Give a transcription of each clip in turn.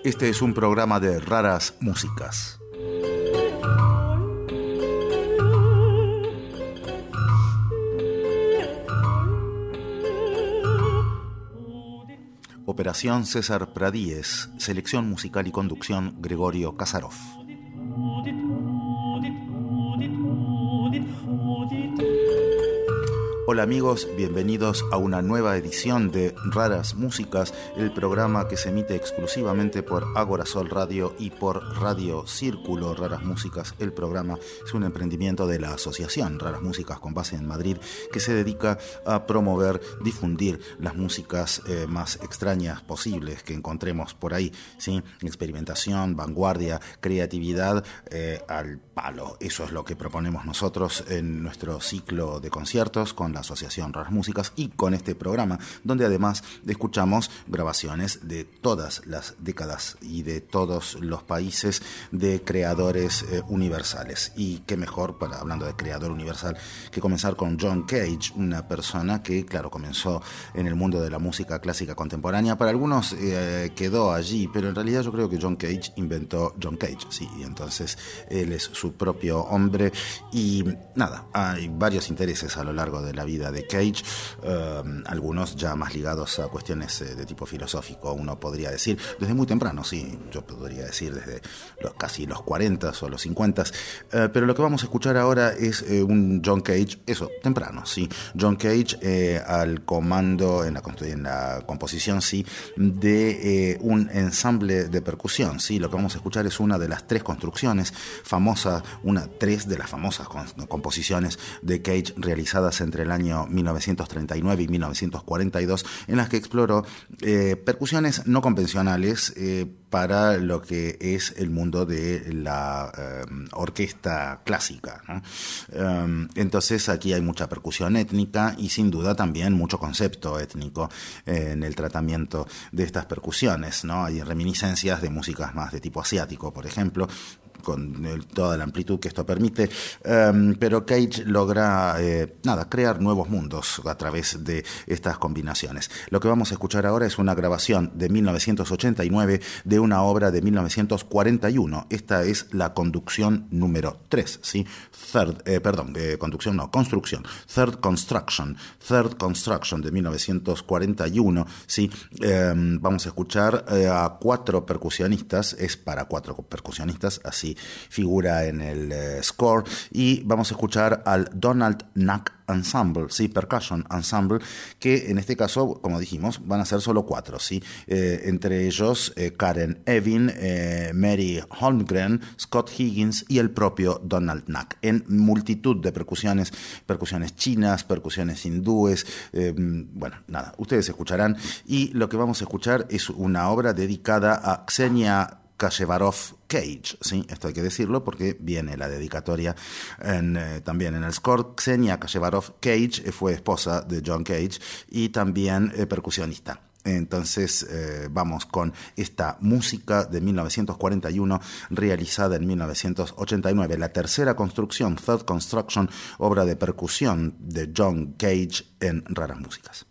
Este es un programa de raras músicas. Operación César Pradíez, selección musical y conducción Gregorio Kasarov. Hola amigos, bienvenidos a una nueva edición de Raras Músicas, el programa que se emite exclusivamente por Ágora Sol Radio y por Radio Círculo. Raras Músicas, el programa es un emprendimiento de la Asociación Raras Músicas con base en Madrid que se dedica a promover, difundir las músicas más extrañas posibles que encontremos por ahí, ¿sí? Experimentación, vanguardia, creatividad al palo. Eso es lo que proponemos nosotros en nuestro ciclo de conciertos con la Asociación Raras Músicas y con este programa, donde además escuchamos grabaciones de todas las décadas y de todos los países de creadores universales. Y qué mejor, hablando de creador universal, que comenzar con John Cage, una persona que, claro, comenzó en el mundo de la música clásica contemporánea. Para algunos quedó allí, pero en realidad yo creo que John Cage inventó John Cage, sí, y entonces él es su propio hombre. Y nada, hay varios intereses a lo largo de la vida de Cage, algunos ya más ligados a cuestiones de tipo filosófico, uno podría decir, desde muy temprano, sí, yo podría decir desde casi los 40 o los 50, pero lo que vamos a escuchar ahora es un John Cage, eso, temprano, sí, John Cage al comando en la composición, sí, de un ensamble de percusión, sí, lo que vamos a escuchar es una de las tres construcciones famosas, tres de las famosas composiciones de Cage realizadas entre el año 1939 y 1942, en las que exploró percusiones no convencionales para lo que es el mundo de la orquesta clásica, ¿no? Entonces aquí hay mucha percusión étnica y sin duda también mucho concepto étnico en el tratamiento de estas percusiones, ¿no? Hay reminiscencias de músicas más de tipo asiático, por ejemplo, con toda la amplitud que esto permite, pero Cage logra crear nuevos mundos a través de estas combinaciones. Lo que vamos a escuchar ahora es una grabación de 1989 de una obra de 1941. Esta es la conducción número 3, ¿sí? Construcción. Third Construction de 1941, ¿sí? Vamos a escuchar a 4 percusionistas, es para 4 percusionistas, así figura en el score, y vamos a escuchar al Donald Knack Ensemble, sí, Percussion Ensemble, que en este caso, como dijimos, van a ser solo 4, ¿sí? Entre ellos Karen Evin, Mary Holmgren, Scott Higgins y el propio Donald Knack, en multitud de percusiones chinas, percusiones hindúes, ustedes escucharán, y lo que vamos a escuchar es una obra dedicada a Ksenia Kashevarov Cage, ¿sí? Esto hay que decirlo porque viene la dedicatoria también en el score. Ksenia Kashevarov Cage fue esposa de John Cage y también percusionista. Entonces vamos con esta música de 1941 realizada en 1989, la tercera construcción, Third Construction, obra de percusión de John Cage en Raras Músicas.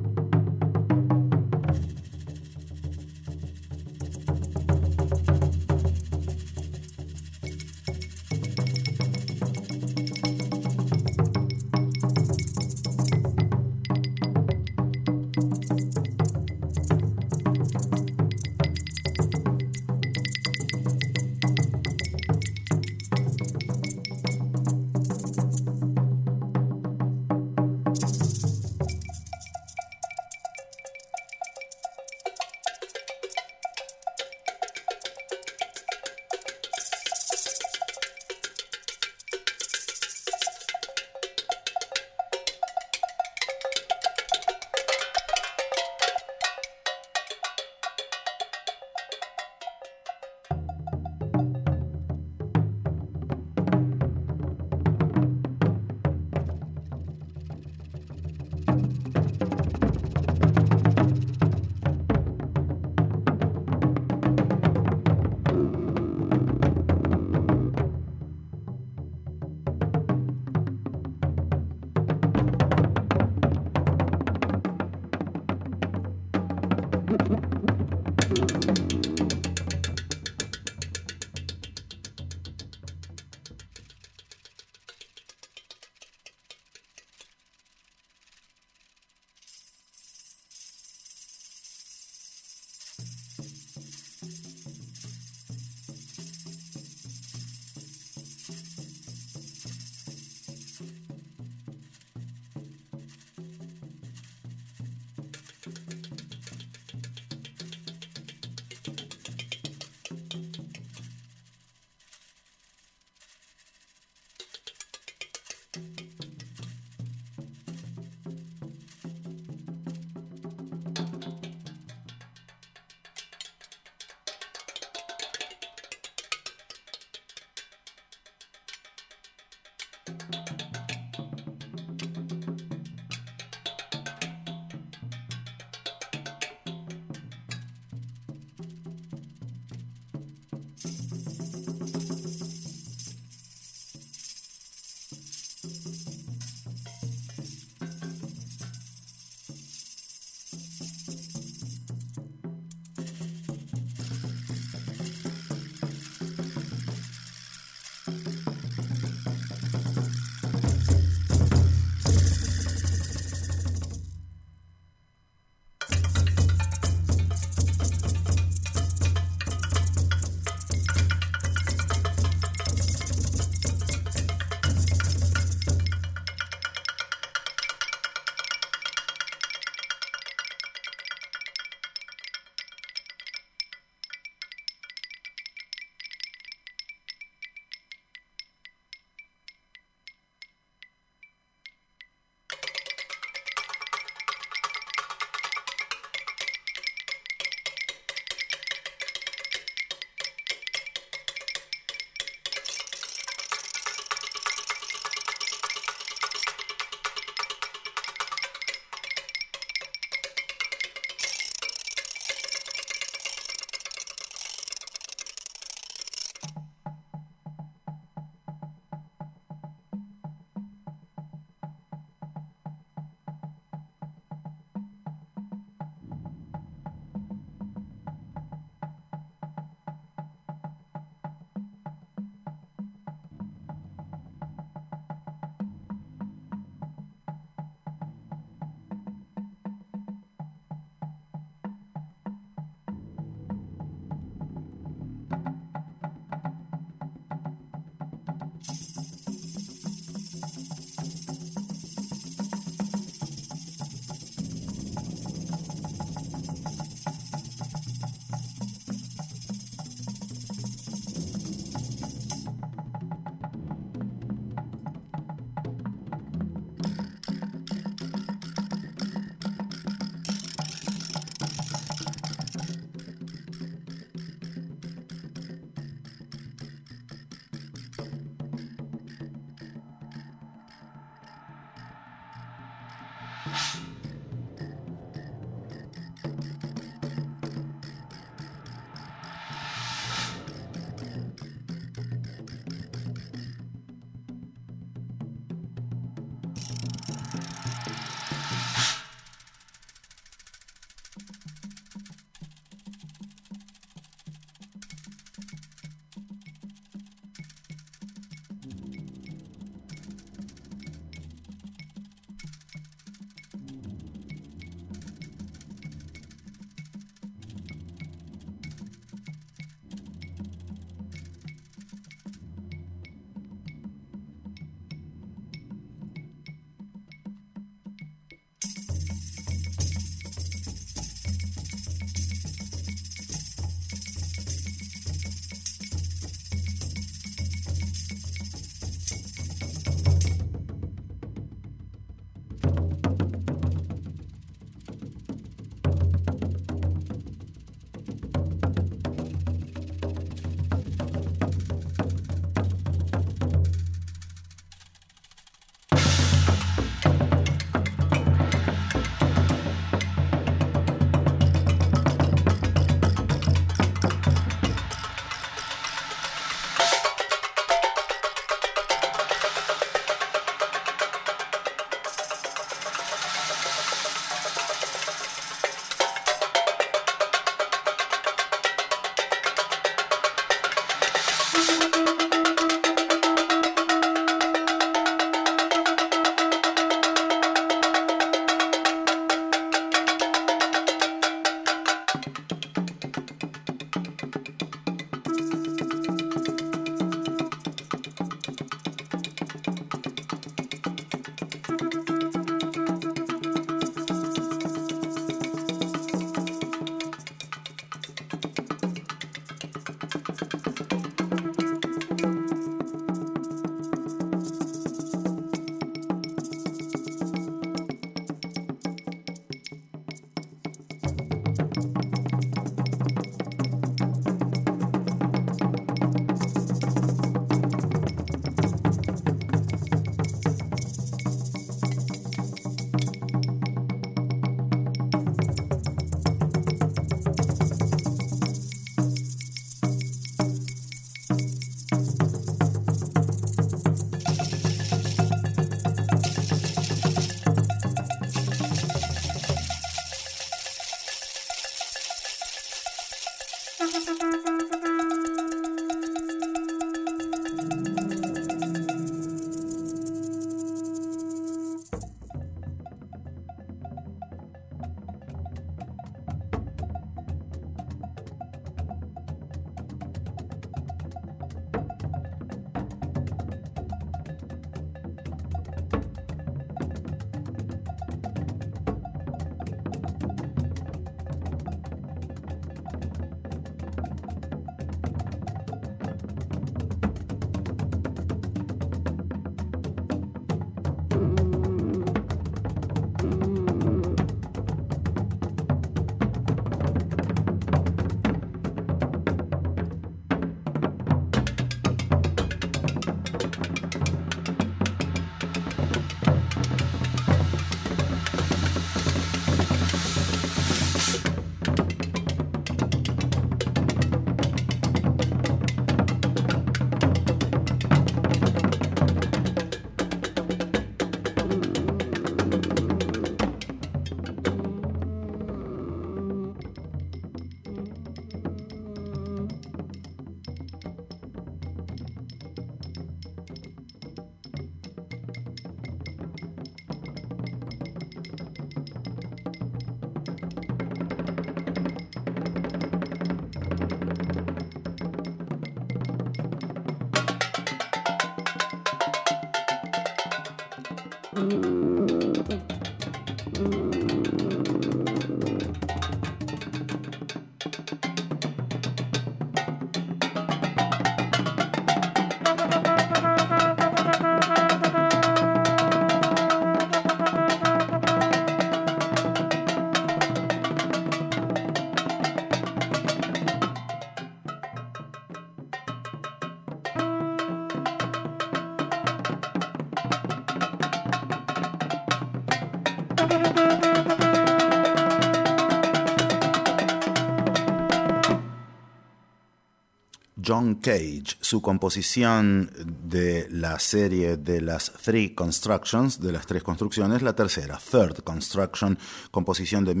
John Cage, su composición de la serie de las Three Constructions, de las tres construcciones, la tercera, Third Construction, composición de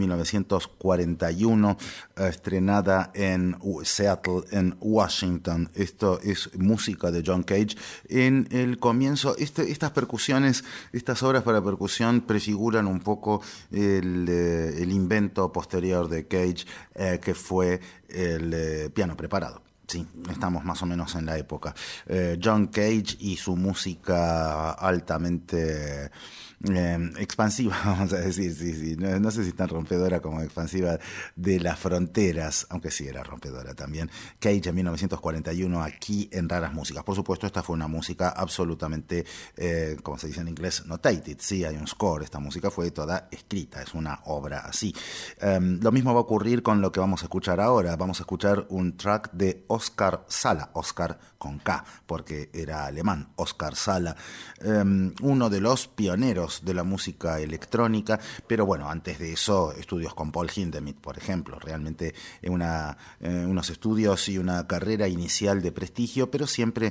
1941, estrenada en Seattle, en Washington. Esto es música de John Cage. En el comienzo, estas percusiones, estas obras para percusión prefiguran un poco el invento posterior de Cage, que fue el piano preparado. Sí, estamos más o menos en la época. John Cage y su música altamente expansiva, vamos a decir, sí. No sé si tan rompedora como expansiva de las fronteras, aunque sí era rompedora también. Cage en 1941 aquí en Raras Músicas. Por supuesto, esta fue una música absolutamente, como se dice en inglés, notated. Sí, hay un score. Esta música fue toda escrita, es una obra así. Lo mismo va a ocurrir con lo que vamos a escuchar ahora. Vamos a escuchar un track de Oskar Sala, Oskar con K, porque era alemán, Oskar Sala, uno de los pioneros de la música electrónica, pero bueno, antes de eso, estudios con Paul Hindemith, por ejemplo, realmente unos estudios y una carrera inicial de prestigio, pero siempre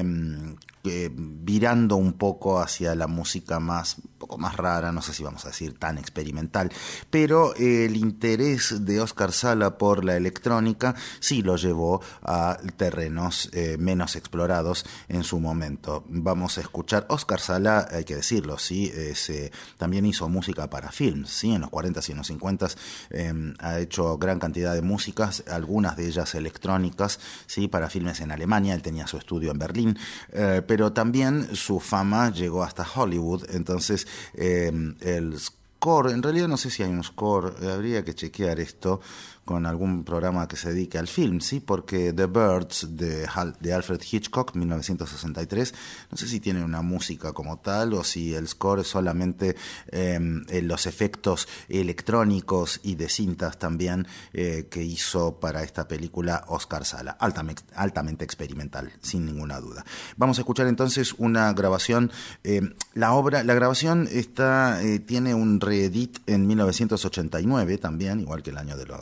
virando un poco hacia la música un poco más rara, no sé si vamos a decir tan experimental, pero el interés de Oskar Sala por la electrónica sí lo llevó a terrenos menos explorados en su momento. Vamos a escuchar Oskar Sala, hay que decirlo, sí, también hizo música para films, sí, en los 40s y en los 50s ha hecho gran cantidad de músicas, algunas de ellas electrónicas, sí, para filmes en Alemania. Él tenía su estudio en Berlín, pero también su fama llegó hasta Hollywood. Entonces el score, en realidad no sé si hay un score, habría que chequear esto con algún programa que se dedique al film, ¿sí? Porque The Birds de Alfred Hitchcock, 1963, no sé si tiene una música como tal o si el score es solamente los efectos electrónicos y de cintas también que hizo para esta película Oskar Sala, altamente experimental, sin ninguna duda. Vamos a escuchar entonces una grabación. La grabación tiene un reedit en 1989 también, igual que el año de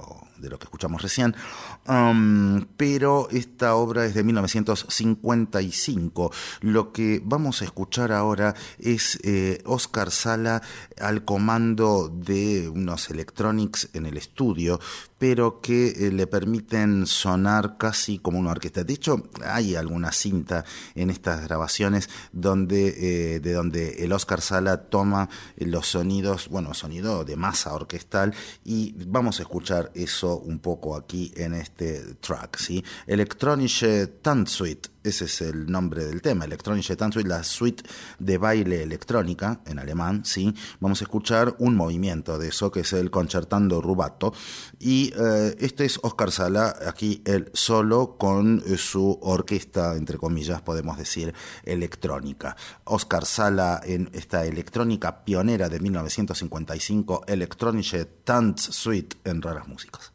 de lo que escuchamos recién, pero esta obra es de 1955. Lo que vamos a escuchar ahora es Óscar Sala al comando de unos electronics en el estudio, pero que le permiten sonar casi como una orquesta. De hecho, hay alguna cinta en estas grabaciones de donde el Óscar Sala toma los sonidos, sonido de masa orquestal, y vamos a escuchar eso un poco aquí en este track, ¿sí? Elektronische Tanzsuite, ese es el nombre del tema, Elektronische Tanzsuite, la suite de baile electrónica en alemán, ¿sí? Vamos a escuchar un movimiento de eso, que es el Concertando Rubato, y este es Óscar Sala, aquí él solo con su orquesta, entre comillas, podemos decir, electrónica. Óscar Sala en esta electrónica pionera de 1955, Elektronische Tanzsuite en Raras Músicas.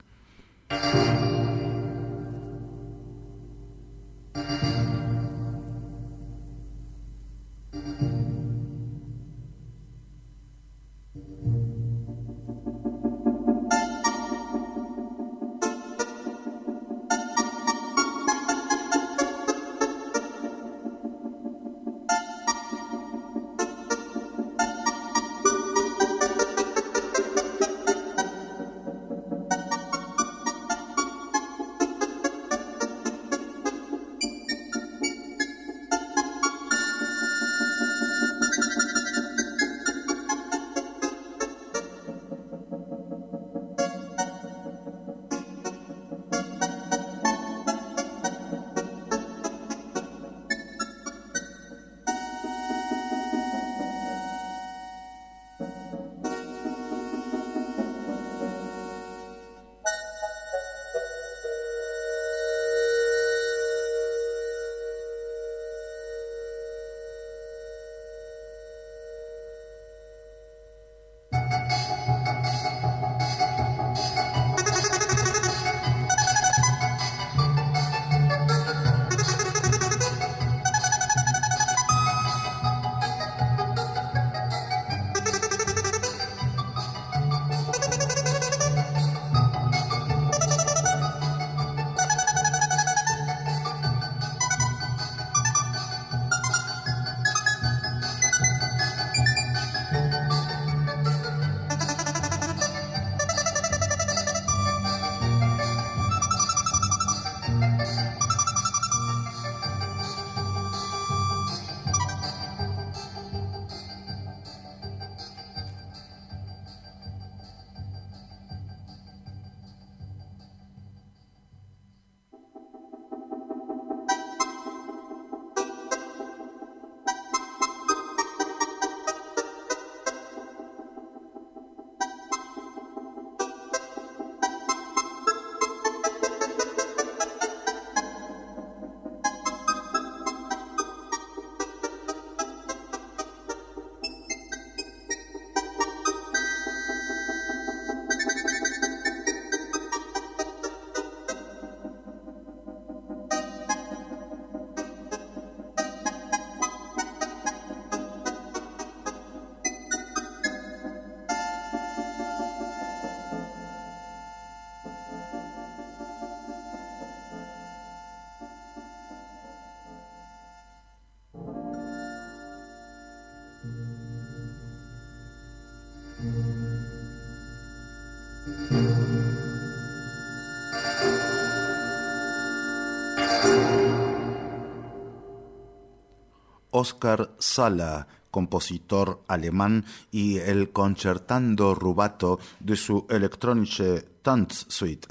Óscar Sala, compositor alemán, y el Concertando Rubato de su Elektronische Tanzsuite,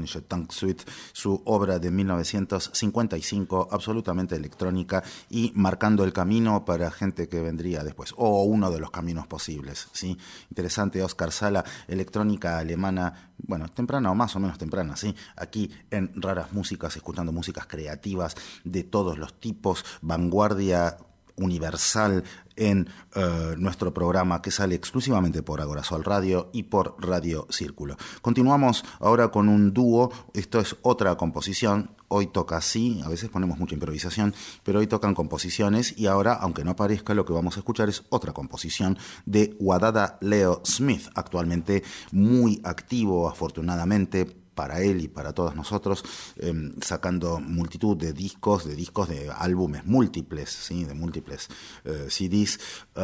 su obra de 1955, absolutamente electrónica y marcando el camino para gente que vendría después, o uno de los caminos posibles, ¿sí? Interesante, Óscar Sala, electrónica alemana, temprana o más o menos temprana, ¿sí? Aquí en Raras Músicas, escuchando músicas creativas de todos los tipos, vanguardia universal en nuestro programa que sale exclusivamente por Agorasol Radio y por Radio Círculo. Continuamos ahora con un dúo. Esto es otra composición. Hoy toca así, a veces ponemos mucha improvisación, pero hoy tocan composiciones, y ahora, aunque no parezca, lo que vamos a escuchar es otra composición de Wadada Leo Smith, actualmente muy activo, afortunadamente, para él y para todos nosotros, sacando multitud de discos, de álbumes múltiples, ¿sí? De múltiples CDs,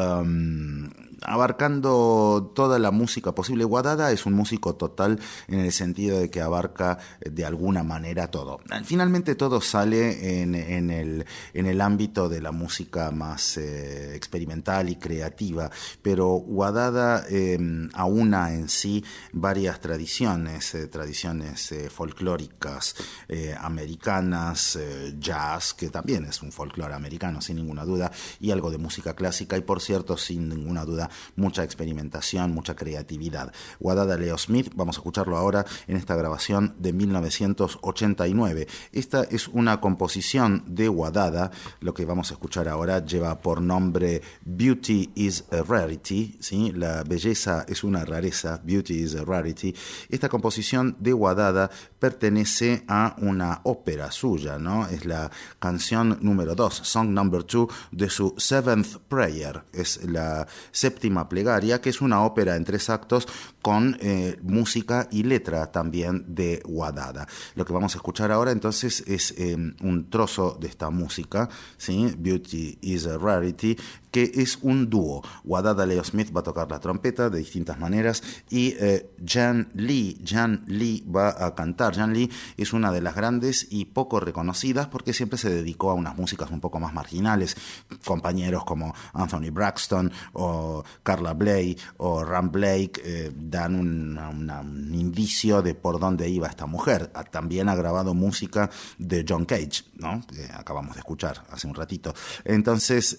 abarcando toda la música posible. Wadada es un músico total en el sentido de que abarca de alguna manera todo. Finalmente todo sale en el ámbito de la música más experimental y creativa, pero Wadada aúna en sí varias tradiciones folclóricas americanas, jazz, que también es un folclore americano sin ninguna duda, y algo de música clásica y, por cierto, sin ninguna duda, mucha experimentación, mucha creatividad. Wadada Leo Smith, vamos a escucharlo ahora en esta grabación de 1989. Esta es una composición de Wadada. Lo que vamos a escuchar ahora lleva por nombre Beauty is a Rarity, ¿sí? La belleza es una rareza, Beauty is a Rarity. Esta composición de Wadada pertenece a una ópera suya, ¿no? Es la canción número 2, Song Number 2, de su Seventh Prayer. Es la séptima plegaria, que es una ópera en 3 actos con música y letra también de Wadada. Lo que vamos a escuchar ahora entonces es un trozo de esta música, ¿sí? Beauty is a Rarity, que es un dúo. Wadada Leo Smith va a tocar la trompeta de distintas maneras y Jan Lee va a cantar. Jan Lee es una de las grandes y poco reconocidas porque siempre se dedicó a unas músicas un poco más marginales. Compañeros como Anthony Braxton o Carla Bley o Ram Blake dan un indicio de por dónde iba esta mujer. También ha grabado música de John Cage, ¿no? Que acabamos de escuchar hace un ratito. Entonces,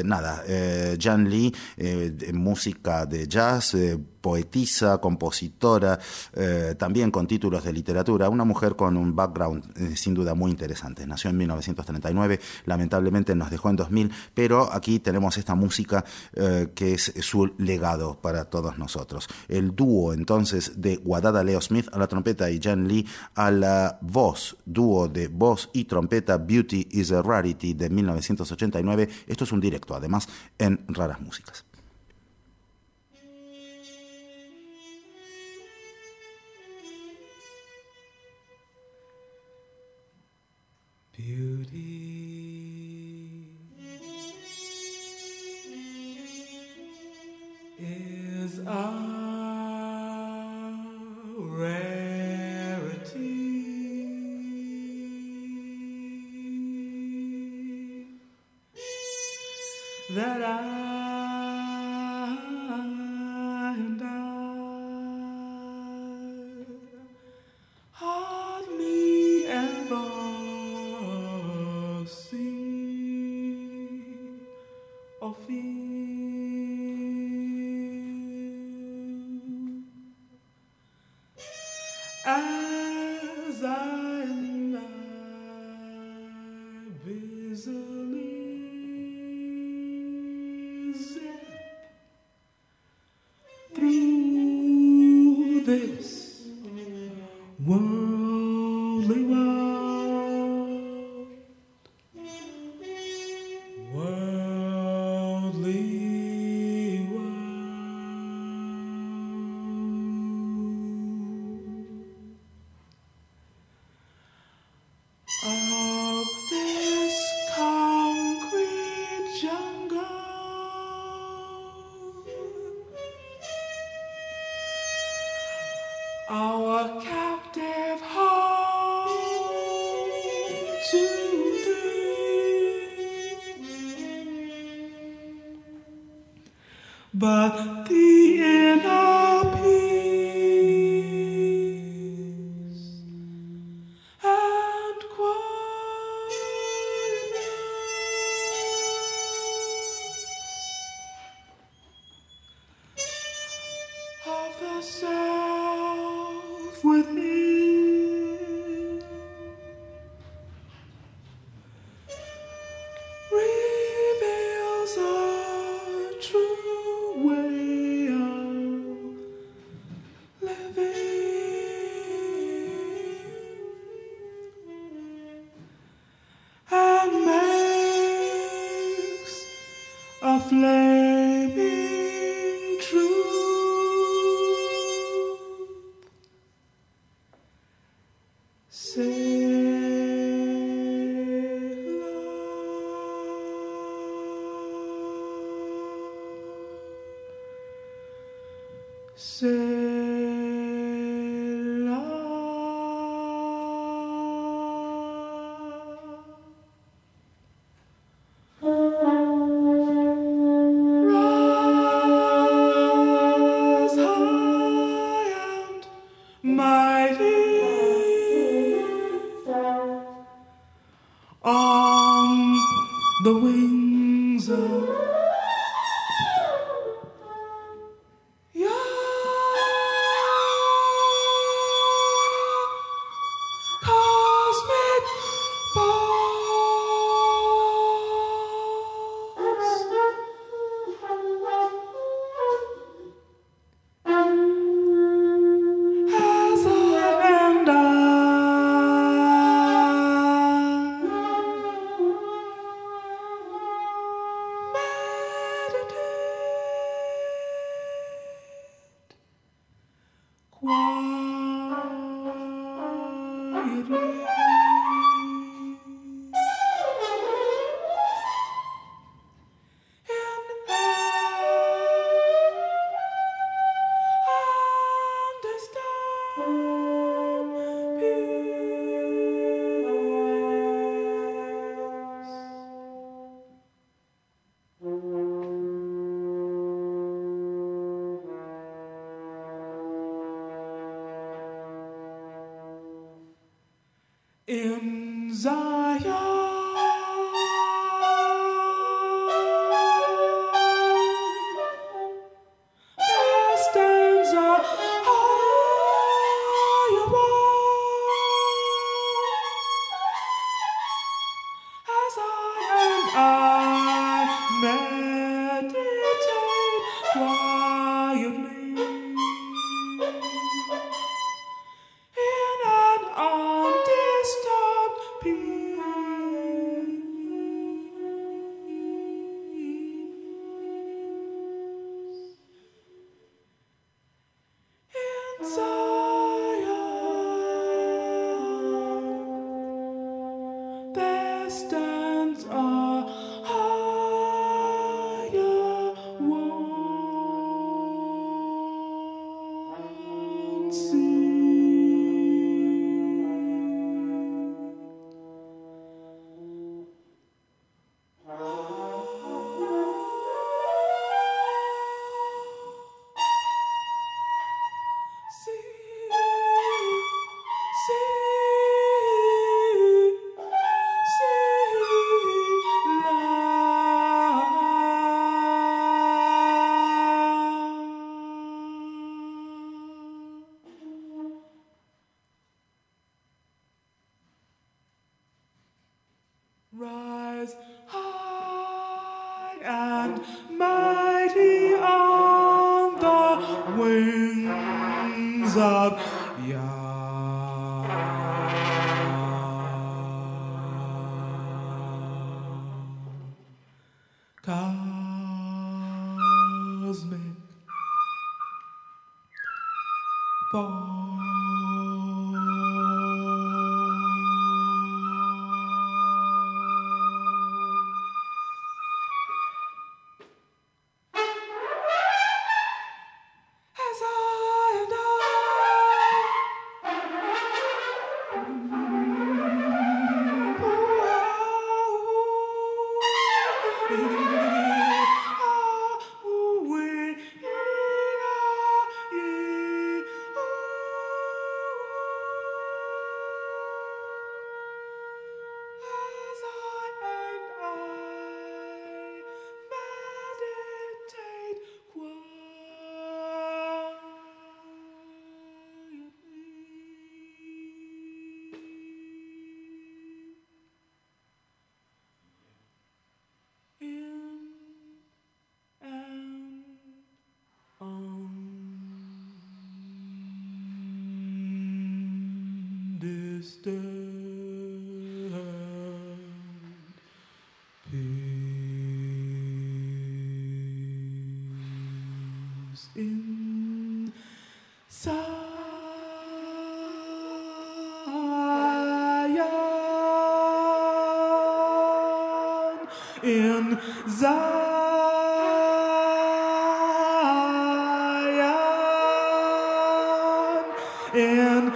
Jan Lee, música de jazz, poetisa, compositora, también con títulos de literatura, una mujer con un background sin duda muy interesante. Nació en 1939, lamentablemente nos dejó en 2000, pero aquí tenemos esta música que es su legado para todos nosotros. El dúo entonces de Wadada Leo Smith a la trompeta y Jan Lee a la voz, dúo de voz y trompeta, Beauty is a Rarity de 1989. Esto es un directo, además, en Raras Músicas. Beauty is a rarity that hardly ever see or feel. As I lie busily zip through this worldly world, worldly world, of this concrete jungle, our captive home today. But the inner peace and quietness of the self within reveals a true way of living and makes a flaming truth Rise high and mighty on the wings of your cosmic as I and meditate quietly. In Zion, there stands a higher wall. As I meditate quietly in an undisturbed peace. In Zion, there stands a higher one. See. Rise high and mighty on the wings of cosmic as I and meditate quietly in an undisturbed peace in Zion. in Zion, in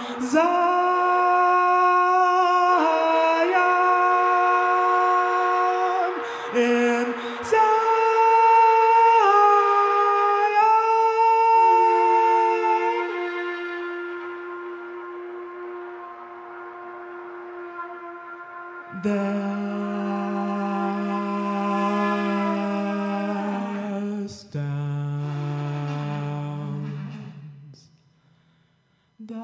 Zion, in Zion. There stands the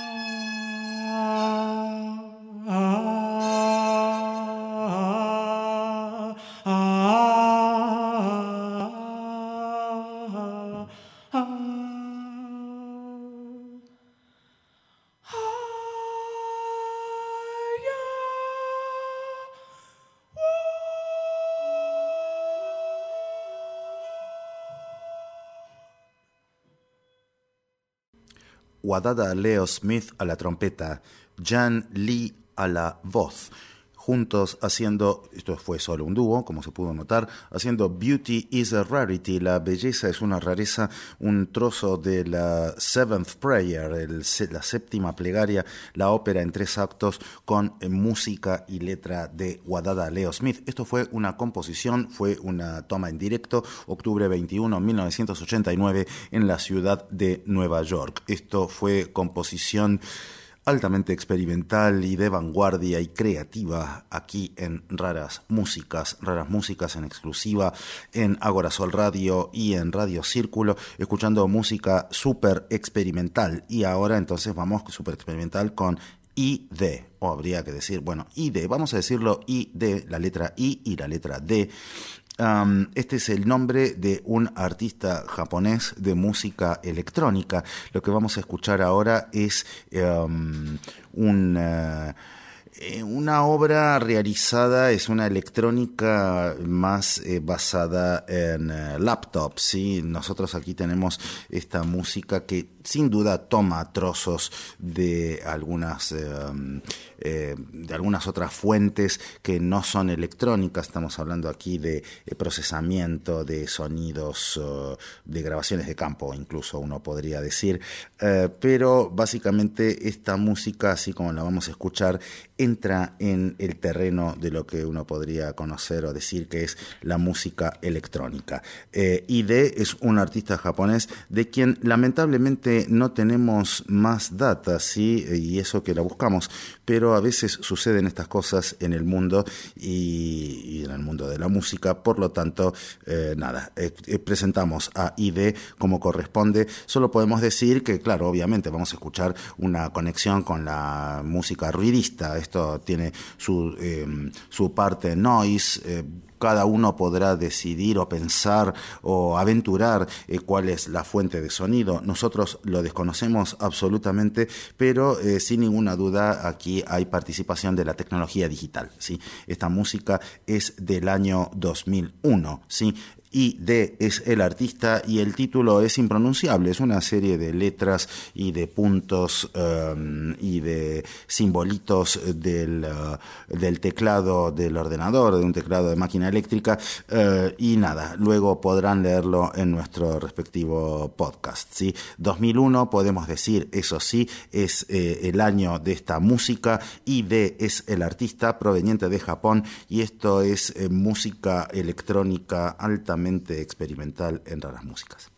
Wadada Leo Smith a la trompeta, Jan Lee a la voz, juntos haciendo, esto fue solo un dúo, como se pudo notar, haciendo Beauty is a Rarity, la belleza es una rareza, un trozo de la Seventh Prayer, la séptima plegaria, la ópera en 3 actos con música y letra de Wadada Leo Smith. Esto fue una composición, fue una toma en directo, octubre 21, 1989, en la ciudad de Nueva York. Esto fue composición altamente experimental y de vanguardia y creativa aquí en Raras Músicas en exclusiva en Agorasol Radio y en Radio Círculo, escuchando música súper experimental. Y ahora entonces vamos súper experimental con ID, o habría que decir, bueno, ID, vamos a decirlo ID, la letra I y la letra D. Este es el nombre de un artista japonés de música electrónica. Lo que vamos a escuchar ahora es una obra realizada, es una electrónica más basada en laptops, ¿sí? Nosotros aquí tenemos esta música que sin duda toma trozos de algunas otras fuentes que no son electrónicas. Estamos hablando aquí de procesamiento de sonidos, de grabaciones de campo, incluso uno podría decir, pero básicamente esta música, así como la vamos a escuchar, entra en el terreno de lo que uno podría conocer o decir que es la música electrónica. ID es un artista japonés de quien lamentablemente no tenemos más data, ¿sí? Y eso que la buscamos, pero a veces suceden estas cosas en el mundo y en el mundo de la música. Por lo tanto, presentamos a ID como corresponde. Solo podemos decir que, claro, obviamente vamos a escuchar una conexión con la música ruidista. Esto tiene su parte noise. Cada uno podrá decidir o pensar o aventurar cuál es la fuente de sonido. Nosotros lo desconocemos absolutamente, pero sin ninguna duda aquí hay participación de la tecnología digital, ¿sí? Esta música es del año 2001, ¿sí? ID es el artista y el título es impronunciable, es una serie de letras y de puntos y de simbolitos del teclado del ordenador, de un teclado de máquina eléctrica, y nada, luego podrán leerlo en nuestro respectivo podcast, ¿sí? 2001 podemos decir, eso sí, es el año de esta música. ID es el artista proveniente de Japón y esto es música electrónica altamente experimental en Raras Músicas.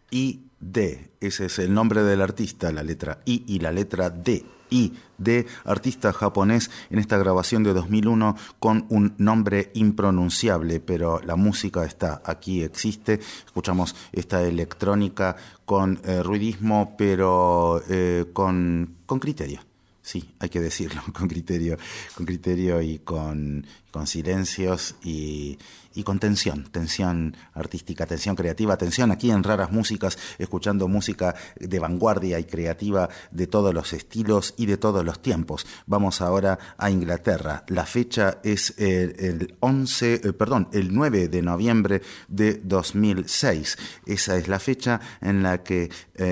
I.D. Ese es el nombre del artista, la letra I y la letra D. I.D., artista japonés en esta grabación de 2001 con un nombre impronunciable, pero la música está aquí, existe. Escuchamos esta electrónica con ruidismo, pero con criterio. Sí, hay que decirlo, con criterio y con silencios y con tensión artística, tensión creativa, tensión aquí en Raras Músicas, escuchando música de vanguardia y creativa de todos los estilos y de todos los tiempos. Vamos ahora a Inglaterra. La fecha es el 9 de noviembre de 2006. Esa es la fecha en la que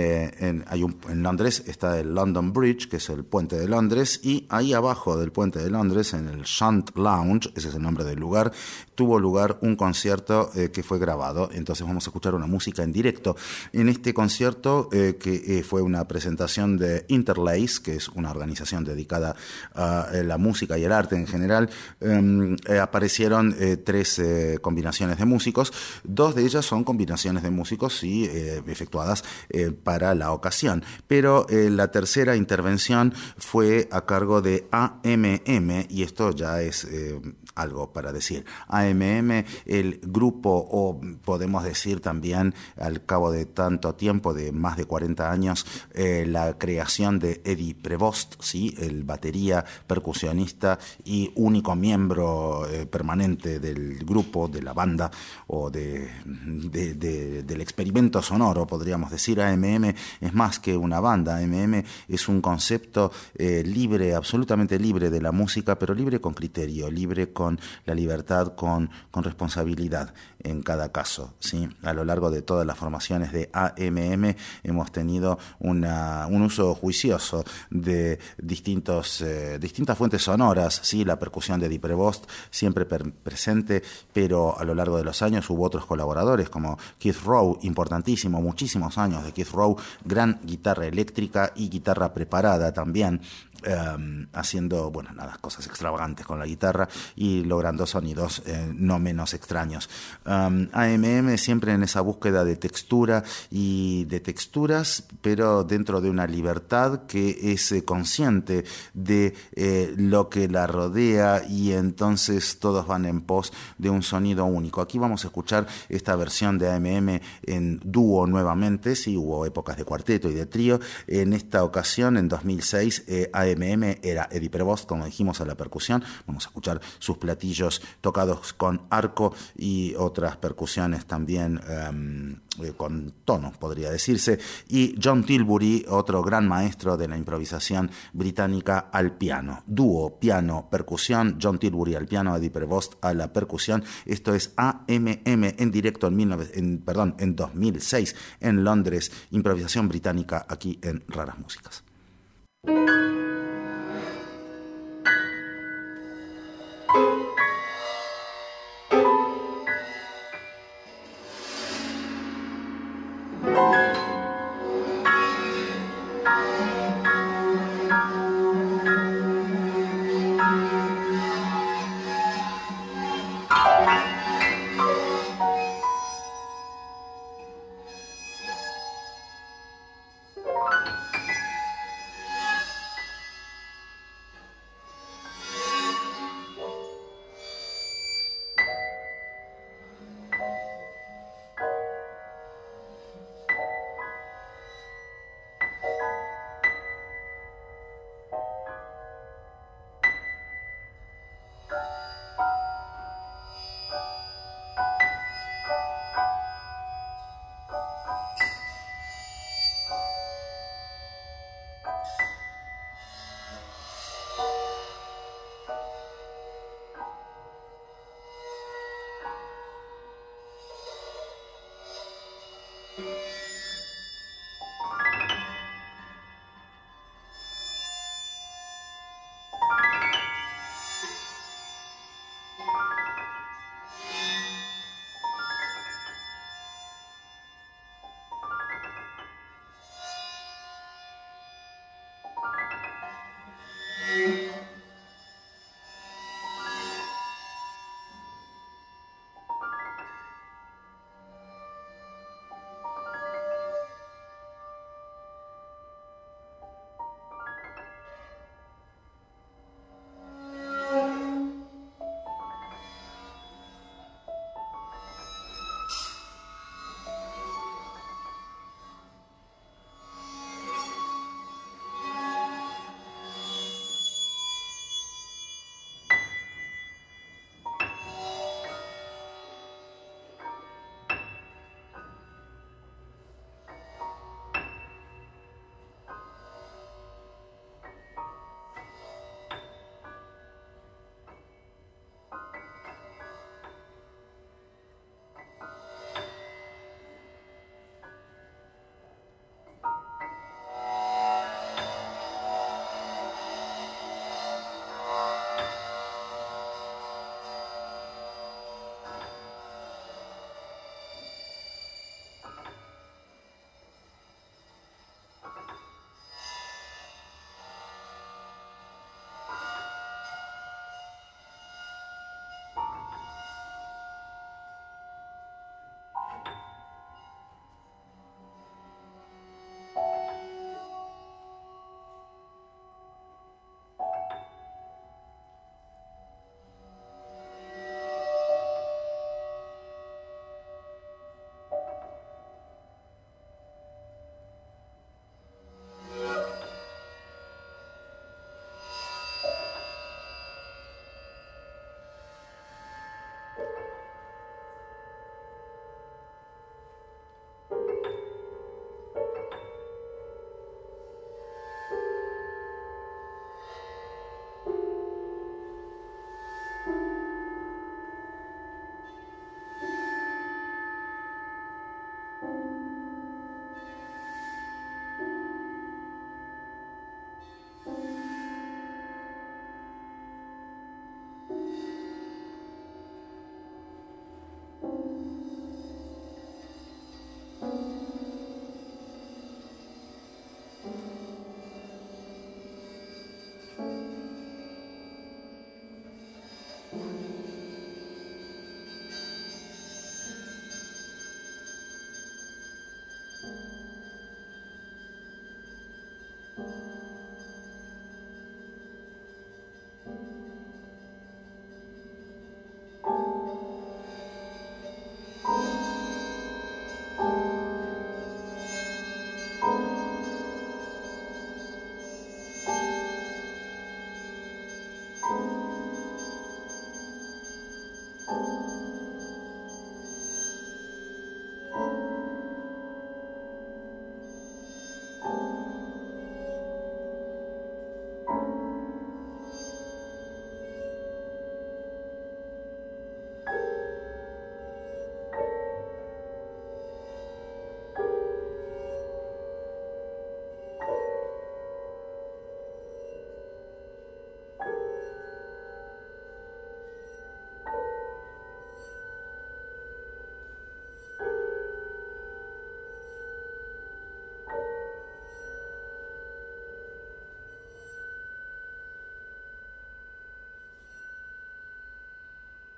en Londres está el London Bridge, que es el puente de Londres, y ahí abajo del puente de Londres, en el Shant Lounge, ese es el nombre del lugar, tuvo lugar un concierto que fue grabado. Entonces vamos a escuchar una música en directo. En este concierto, que fue una presentación de Interlace, que es una organización dedicada a la música y el arte en general, aparecieron tres combinaciones de músicos. Dos de ellas son combinaciones de músicos efectuadas para la ocasión, pero la tercera intervención fue a cargo de AMM, y esto ya es algo para decir. AMM, el grupo, o podemos decir también, al cabo de tanto tiempo, de más de 40 años, la creación de Eddie Prevost, ¿sí? El batería, percusionista y único miembro permanente del grupo, de la banda, o del experimento sonoro, podríamos decir. AMM es más que una banda. AMM es un concepto libre, absolutamente libre de la música, pero libre con criterio, libre con la libertad, con responsabilidad en cada caso, ¿sí? A lo largo de todas las formaciones de AMM hemos tenido un uso juicioso de distintas fuentes sonoras, ¿sí? La percusión de Eddie Prevost siempre presente, pero a lo largo de los años hubo otros colaboradores como Keith Rowe, importantísimo, muchísimos años de Keith Rowe, gran guitarra eléctrica y guitarra preparada también, haciendo, cosas extravagantes con la guitarra y logrando sonidos no menos extraños. AMM siempre en esa búsqueda de textura y de texturas, pero dentro de una libertad que es consciente de lo que la rodea, y entonces todos van en pos de un sonido único. Aquí vamos a escuchar esta versión de AMM en dúo nuevamente. Sí, hubo épocas de cuarteto y de trío. En esta ocasión, en 2006, AMM era Eddie Prevost, como dijimos, a la percusión. Vamos a escuchar sus platillos tocados con arco y otras percusiones también con tono, podría decirse. Y John Tilbury, otro gran maestro de la improvisación británica, al piano. Dúo, piano, percusión. John Tilbury al piano, Eddie Prevost a la percusión. Esto es AMM en directo en 2006 en Londres. Improvisación británica aquí en Raras Músicas.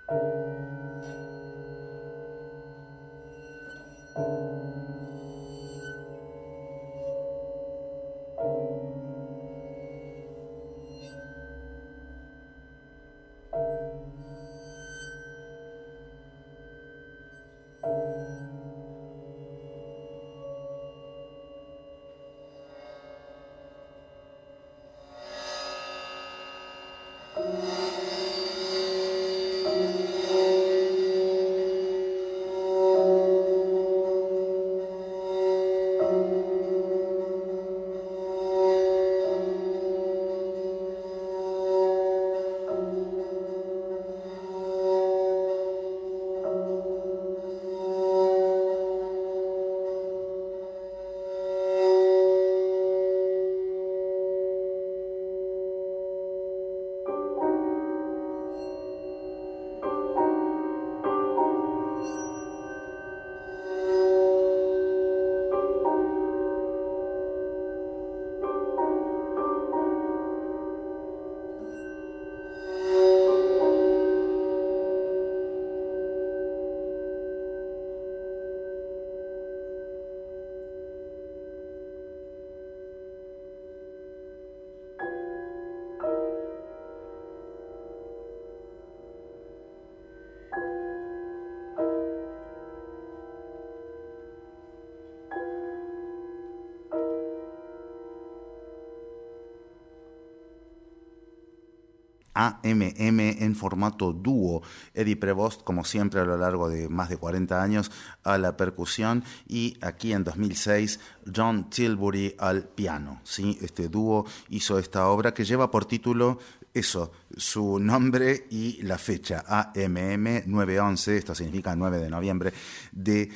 AMM en formato dúo. Eddie Prevost, como siempre a lo largo de más de 40 años, a la percusión, y aquí en 2006 John Tilbury al piano. ¿Sí? Este dúo hizo esta obra que lleva por título eso, su nombre y la fecha, AMM 9/11, esto significa 9 de noviembre de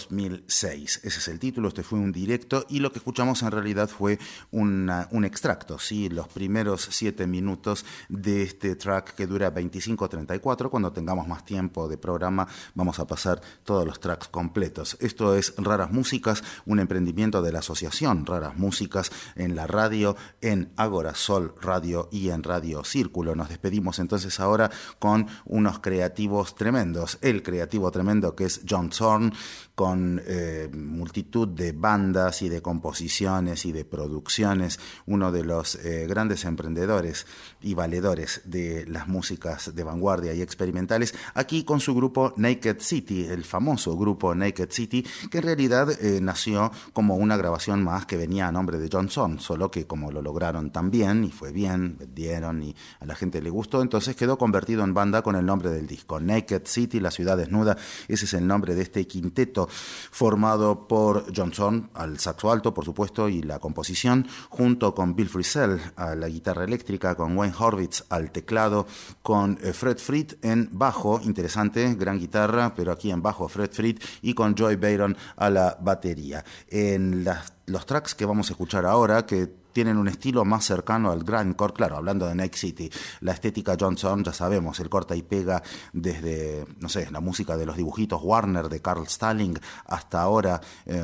2006. Ese es el título, este fue un directo, y lo que escuchamos en realidad fue un extracto, ¿sí? Los primeros 7 minutos de este track que dura 25:34. Cuando tengamos más tiempo de programa vamos a pasar todos los tracks completos. Esto es Raras Músicas, un emprendimiento de la asociación Raras Músicas en la radio, en Agora Sol Radio y en Radio Círculo. Nos despedimos entonces ahora con unos creativos tremendos. El creativo tremendo que es John Zorn, con multitud de bandas y de composiciones y de producciones, uno de los grandes emprendedores y valedores de las músicas de vanguardia y experimentales, aquí con su grupo Naked City, el famoso grupo Naked City, que en realidad nació como una grabación más que venía a nombre de John Zorn, solo que como lo lograron tan bien y fue bien, vendieron y a la gente le gustó, entonces quedó convertido en banda con el nombre del disco, Naked City, la ciudad desnuda. Ese es el nombre de este quinteto formado por John Zorn al saxo alto, por supuesto, y la composición, junto con Bill Frisell a la guitarra eléctrica, con Wayne Horvitz al teclado, con Fred Fried en bajo, interesante, gran guitarra, pero aquí en bajo Fred Fried, y con Joy Bayron a la batería. En los tracks que vamos a escuchar ahora, que tienen un estilo más cercano al grindcore, claro, hablando de Naked City, la estética John Zorn, ya sabemos, el corta y pega desde, no sé, la música de los dibujitos Warner, de Carl Stalling, hasta ahora,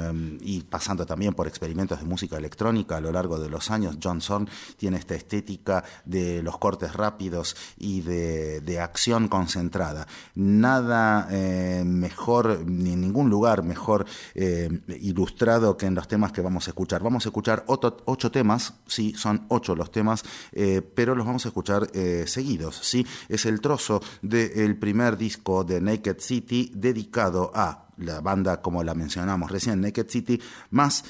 y pasando también por experimentos de música electrónica a lo largo de los años. John Zorn tiene esta estética de los cortes rápidos y de acción concentrada. Nada mejor, ni en ningún lugar mejor ilustrado que en los temas que vamos a escuchar. Vamos a escuchar 8 temas. Sí, son 8 los temas, pero los vamos a escuchar seguidos, ¿sí? Es el trozo del primer disco de Naked City dedicado a la banda, como la mencionamos recién, Naked City, más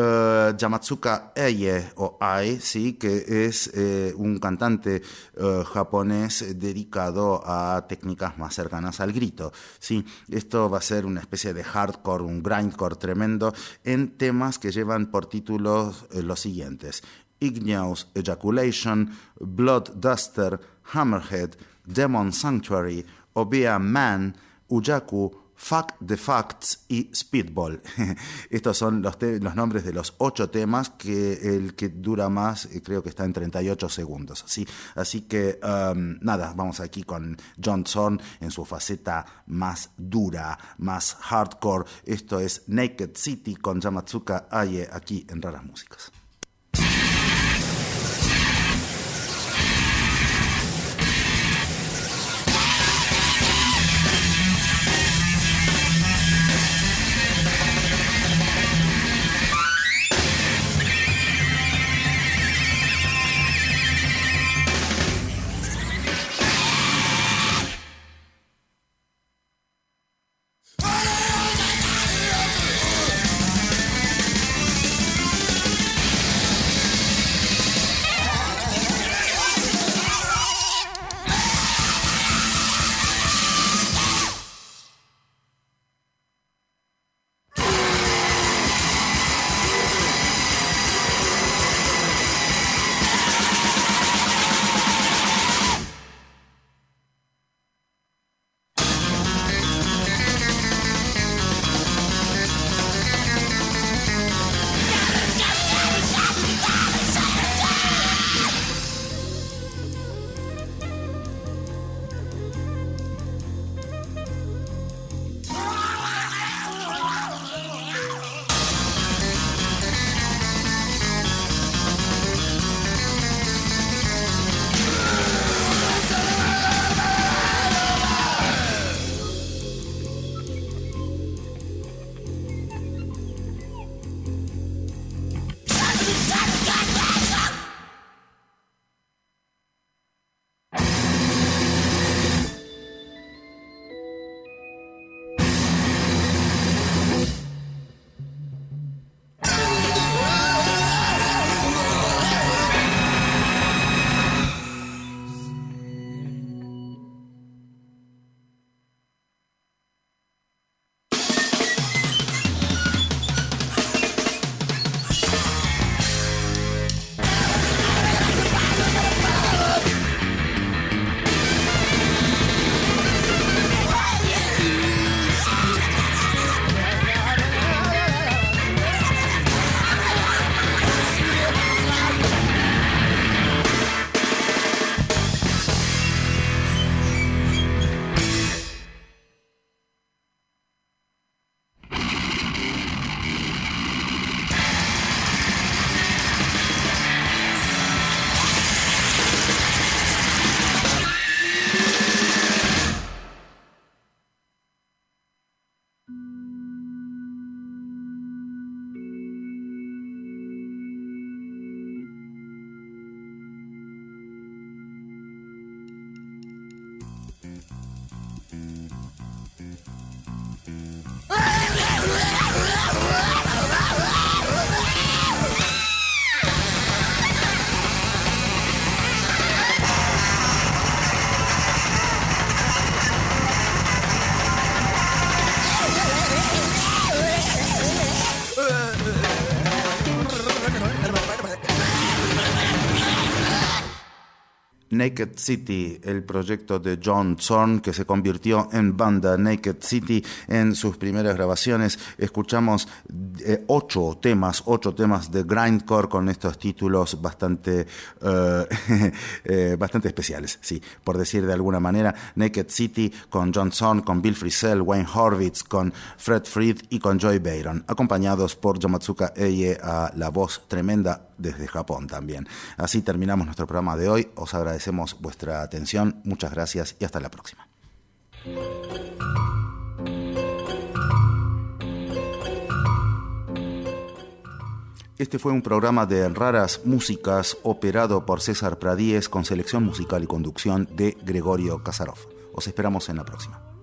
Yamatsuka Eye, o Ai, ¿sí? Que es un cantante japonés dedicado a técnicas más cercanas al grito, ¿sí? Esto va a ser una especie de hardcore, un grindcore tremendo, en temas que llevan por títulos los siguientes: Igneous Ejaculation, Blood Duster, Hammerhead, Demon Sanctuary, Obea Man, Ujaku, Fuck the Facts y Speedball. Estos son los nombres de los 8 temas, que el que dura más creo que está en 38 segundos. ¿Sí? Así que nada, vamos aquí con John Zorn en su faceta más dura, más hardcore. Esto es Naked City con Yamatsuka Aye aquí en Raras Músicas. Naked City, el proyecto de John Zorn que se convirtió en banda Naked City en sus primeras grabaciones. Escuchamos 8 temas de grindcore con estos títulos bastante especiales, sí, por decir de alguna manera. Naked City con John Zorn, con Bill Frisell, Wayne Horvitz, con Fred Fried y con Joy Bayron, acompañados por Yamatsuka Eie a la voz tremenda desde Japón también. Así terminamos nuestro programa de hoy. Os agradecemos vuestra atención. Muchas gracias y hasta la próxima. Este fue un programa de Raras Músicas operado por César Pradíez con selección musical y conducción de Gregorio Kasarov. Os esperamos en la próxima.